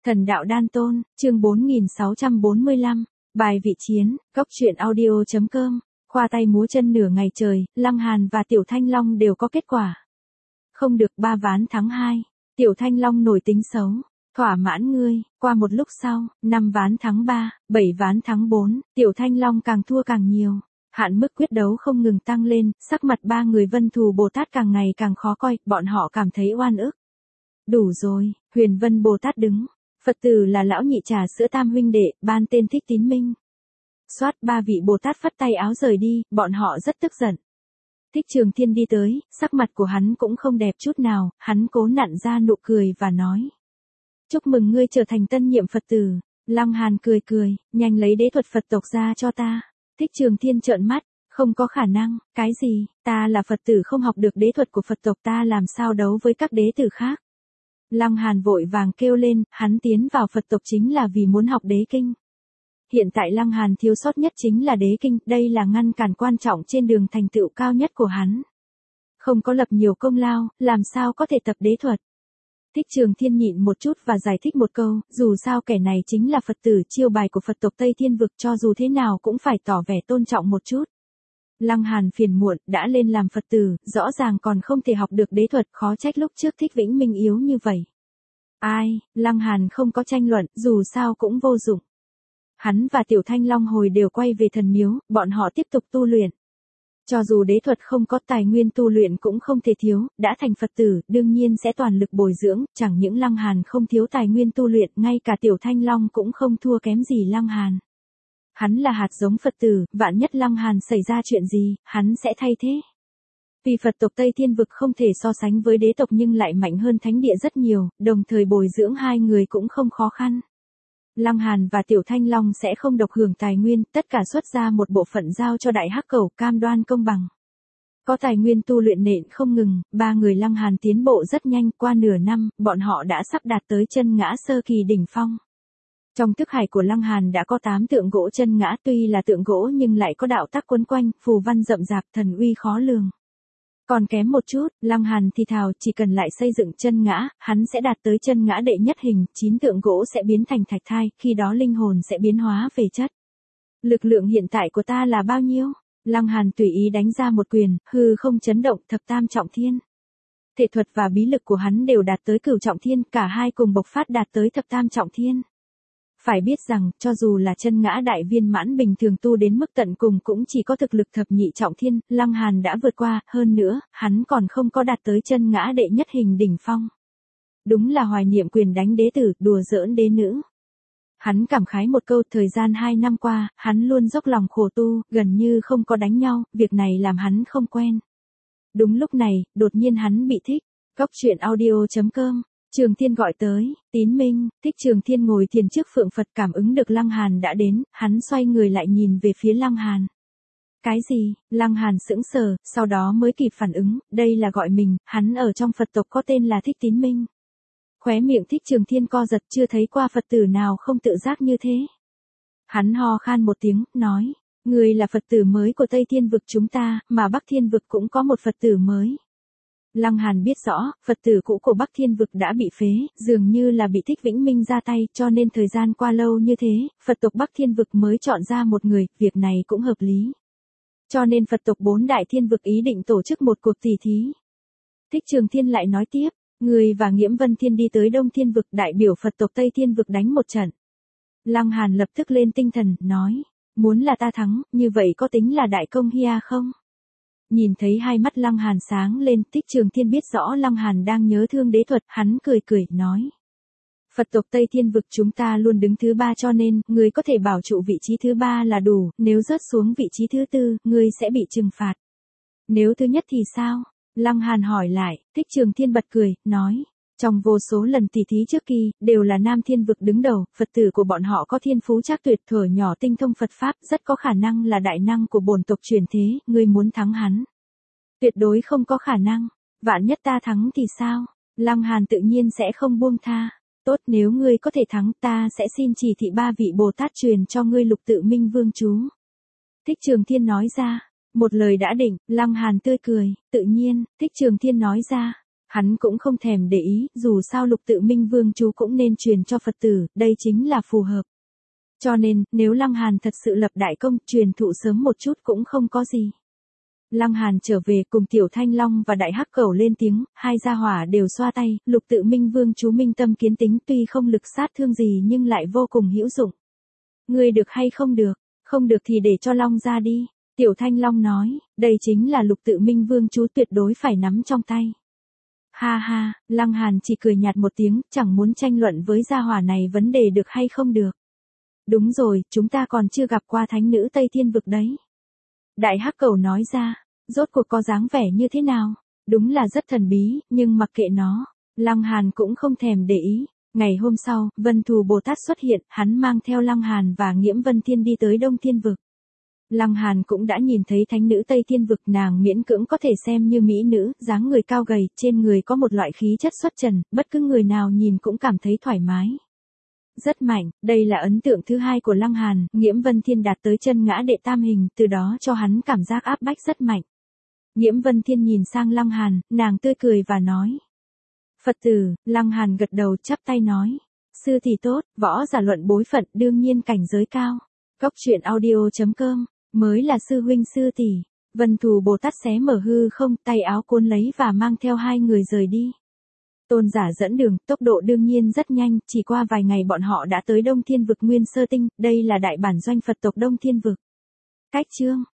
Thần đạo đan tôn, chương 4645, bài vị chiến, góc truyện audio.com, khoa tay múa chân nửa ngày trời, Lăng Hàn và Tiểu Thanh Long đều có kết quả. Không được 3 ván thắng 2, Tiểu Thanh Long nổi tính xấu, thỏa mãn ngươi, qua một lúc sau, 5 ván thắng 3, 7 ván thắng 4, Tiểu Thanh Long càng thua càng nhiều. Hạn mức quyết đấu không ngừng tăng lên, sắc mặt ba người Vân Thù Bồ Tát càng ngày càng khó coi, bọn họ cảm thấy oan ức. Đủ rồi, Huyền Vân Bồ Tát đứng. Phật tử là lão nhị trà sữa tam huynh đệ, ban tên Thích Tín Minh. Soát ba vị Bồ Tát phất tay áo rời đi, bọn họ rất tức giận. Thích Trường Thiên đi tới, sắc mặt của hắn cũng không đẹp chút nào, hắn cố nặn ra nụ cười và nói. Chúc mừng ngươi trở thành tân nhiệm Phật tử. Lăng Hàn cười cười, nhanh lấy đế thuật Phật tộc ra cho ta. Thích Trường Thiên trợn mắt, không có khả năng, cái gì, ta là Phật tử không học được đế thuật của Phật tộc, ta làm sao đấu với các đế tử khác. Lăng Hàn vội vàng kêu lên, hắn tiến vào Phật tộc chính là vì muốn học đế kinh. Hiện tại Lăng Hàn thiếu sót nhất chính là đế kinh, đây là ngăn cản quan trọng trên đường thành tựu cao nhất của hắn. Không có lập nhiều công lao, làm sao có thể tập đế thuật. Thích Trường Thiên nhịn một chút và giải thích một câu, dù sao kẻ này chính là Phật tử chiêu bài của Phật tộc Tây Thiên Vực, cho dù thế nào cũng phải tỏ vẻ tôn trọng một chút. Lăng Hàn phiền muộn, đã lên làm Phật tử, rõ ràng còn không thể học được đế thuật, khó trách lúc trước Thích Vĩnh Minh yếu như vậy. Ai, Lăng Hàn không có tranh luận, dù sao cũng vô dụng. Hắn và Tiểu Thanh Long hồi đều quay về thần miếu, bọn họ tiếp tục tu luyện. Cho dù đế thuật không có tài nguyên tu luyện cũng không thể thiếu, đã thành Phật tử, đương nhiên sẽ toàn lực bồi dưỡng, chẳng những Lăng Hàn không thiếu tài nguyên tu luyện, ngay cả Tiểu Thanh Long cũng không thua kém gì Lăng Hàn. Hắn là hạt giống Phật tử, vạn nhất Lăng Hàn xảy ra chuyện gì, hắn sẽ thay thế. Vì Phật tộc Tây Thiên Vực không thể so sánh với đế tộc nhưng lại mạnh hơn thánh địa rất nhiều, đồng thời bồi dưỡng hai người cũng không khó khăn. Lăng Hàn và Tiểu Thanh Long sẽ không độc hưởng tài nguyên, tất cả xuất ra một bộ phận giao cho Đại Hắc Cẩu, cam đoan công bằng. Có tài nguyên tu luyện nện không ngừng, ba người Lăng Hàn tiến bộ rất nhanh, qua nửa năm, bọn họ đã sắp đạt tới chân ngã sơ kỳ đỉnh phong. Trong thức hải của Lăng Hàn đã có 8 tượng gỗ chân ngã, tuy là tượng gỗ nhưng lại có đạo tắc quấn quanh, phù văn rậm rạp, thần uy khó lường. Còn kém một chút, Lăng Hàn thì thào, chỉ cần lại xây dựng chân ngã, hắn sẽ đạt tới chân ngã đệ nhất hình, 9 tượng gỗ sẽ biến thành thạch thai, khi đó linh hồn sẽ biến hóa về chất. Lực lượng hiện tại của ta là bao nhiêu? Lăng Hàn tùy ý đánh ra một quyền, hư không chấn động, thập tam trọng thiên. Thể thuật và bí lực của hắn đều đạt tới cửu trọng thiên, cả hai cùng bộc phát đạt tới thập tam trọng thiên. Phải biết rằng, cho dù là chân ngã đại viên mãn bình thường tu đến mức tận cùng cũng chỉ có thực lực thập nhị trọng thiên, Lăng Hàn đã vượt qua, hơn nữa, hắn còn không có đạt tới chân ngã đệ nhất hình đỉnh phong. Đúng là hoài niệm quyền đánh đế tử, đùa giỡn đế nữ. Hắn cảm khái một câu, thời gian 2 năm qua, hắn luôn dốc lòng khổ tu, gần như không có đánh nhau, việc này làm hắn không quen. Đúng lúc này, đột nhiên hắn bị thích. Góc truyện audio.com. Trường Thiên gọi tới, Tín Minh. Thích Trường Thiên ngồi thiền trước Phượng Phật, cảm ứng được Lăng Hàn đã đến, hắn xoay người lại nhìn về phía Lăng Hàn. Cái gì? Lăng Hàn sững sờ, sau đó mới kịp phản ứng, đây là gọi mình, hắn ở trong Phật tộc có tên là Thích Tín Minh. Khóe miệng Thích Trường Thiên co giật, chưa thấy qua Phật tử nào không tự giác như thế. Hắn ho khan một tiếng, nói, người là Phật tử mới của Tây Thiên Vực chúng ta, mà Bắc Thiên Vực cũng có một Phật tử mới. Lăng Hàn biết rõ, Phật tử cũ của Bắc Thiên Vực đã bị phế, dường như là bị Thích Vĩnh Minh ra tay, cho nên thời gian qua lâu như thế, Phật tộc Bắc Thiên Vực mới chọn ra một người, việc này cũng hợp lý. Cho nên Phật tộc 4 đại thiên vực ý định tổ chức một cuộc tỷ thí. Thích Trường Thiên lại nói tiếp, người và Nghiễm Vân Thiên đi tới Đông Thiên Vực, đại biểu Phật tộc Tây Thiên Vực đánh một trận. Lăng Hàn lập tức lên tinh thần, nói, muốn là ta thắng, như vậy có tính là đại công hia không? Nhìn thấy hai mắt Lăng Hàn sáng lên, Thích Trường Thiên biết rõ Lăng Hàn đang nhớ thương đế thuật, hắn cười cười, nói. Phật tộc Tây Thiên Vực chúng ta luôn đứng thứ 3 cho nên, người có thể bảo trụ vị trí thứ 3 là đủ, nếu rớt xuống vị trí thứ 4, người sẽ bị trừng phạt. Nếu thứ nhất thì sao? Lăng Hàn hỏi lại, Thích Trường Thiên bật cười, nói. Trong vô số lần tỷ thí trước kỳ, đều là Nam Thiên Vực đứng đầu, Phật tử của bọn họ có thiên phú trác tuyệt, thuở nhỏ tinh thông Phật Pháp, rất có khả năng là đại năng của bổn tộc truyền thế, ngươi muốn thắng hắn. Tuyệt đối không có khả năng, vạn nhất ta thắng thì sao? Lăng Hàn tự nhiên sẽ không buông tha. Tốt, nếu ngươi có thể thắng, ta sẽ xin chỉ thị 3 vị Bồ Tát truyền cho ngươi Lục Tự Minh Vương chú. Thích Trường Thiên nói ra, một lời đã định, Lăng Hàn tươi cười, tự nhiên, Thích Trường Thiên nói ra. Hắn cũng không thèm để ý, dù sao Lục Tự Minh Vương chú cũng nên truyền cho Phật tử, đây chính là phù hợp. Cho nên, nếu Lăng Hàn thật sự lập đại công, truyền thụ sớm một chút cũng không có gì. Lăng Hàn trở về cùng Tiểu Thanh Long và Đại Hắc Cẩu lên tiếng, hai gia hỏa đều xoa tay, Lục Tự Minh Vương chú minh tâm kiến tính tuy không lực sát thương gì nhưng lại vô cùng hữu dụng. Ngươi được hay không được? Không được thì để cho Long ra đi. Tiểu Thanh Long nói, đây chính là Lục Tự Minh Vương chú tuyệt đối phải nắm trong tay. Ha ha, Lăng Hàn chỉ cười nhạt một tiếng, chẳng muốn tranh luận với gia hỏa này vấn đề được hay không được. Đúng rồi, chúng ta còn chưa gặp qua thánh nữ Tây Thiên Vực đấy. Đại Hắc Cẩu nói ra, rốt cuộc có dáng vẻ như thế nào? Đúng là rất thần bí, nhưng mặc kệ nó, Lăng Hàn cũng không thèm để ý. Ngày hôm sau, Vân Thù Bồ Tát xuất hiện, hắn mang theo Lăng Hàn và Nghiễm Vân Thiên đi tới Đông Thiên Vực. Lăng Hàn cũng đã nhìn thấy thánh nữ Tây Thiên Vực, nàng miễn cưỡng có thể xem như mỹ nữ, dáng người cao gầy, trên người có một loại khí chất xuất trần, bất cứ người nào nhìn cũng cảm thấy thoải mái. Rất mạnh, đây là ấn tượng thứ hai của Lăng Hàn, Nghiễm Vân Thiên đạt tới chân ngã đệ tam hình, từ đó cho hắn cảm giác áp bách rất mạnh. Nghiễm Vân Thiên nhìn sang Lăng Hàn, nàng tươi cười và nói. Phật tử, Lăng Hàn gật đầu chắp tay nói. Sư thì tốt, võ giả luận bối phận đương nhiên cảnh giới cao. Cốc truyện audio.com, mới là sư huynh sư tỷ. Vân Thù Bồ Tát xé mở hư không, tay áo cuốn lấy và mang theo hai người rời đi. Tôn giả dẫn đường, tốc độ đương nhiên rất nhanh, chỉ qua vài ngày bọn họ đã tới Đông Thiên Vực Nguyên Sơ Tinh, đây là đại bản doanh Phật tộc Đông Thiên Vực. Cách chương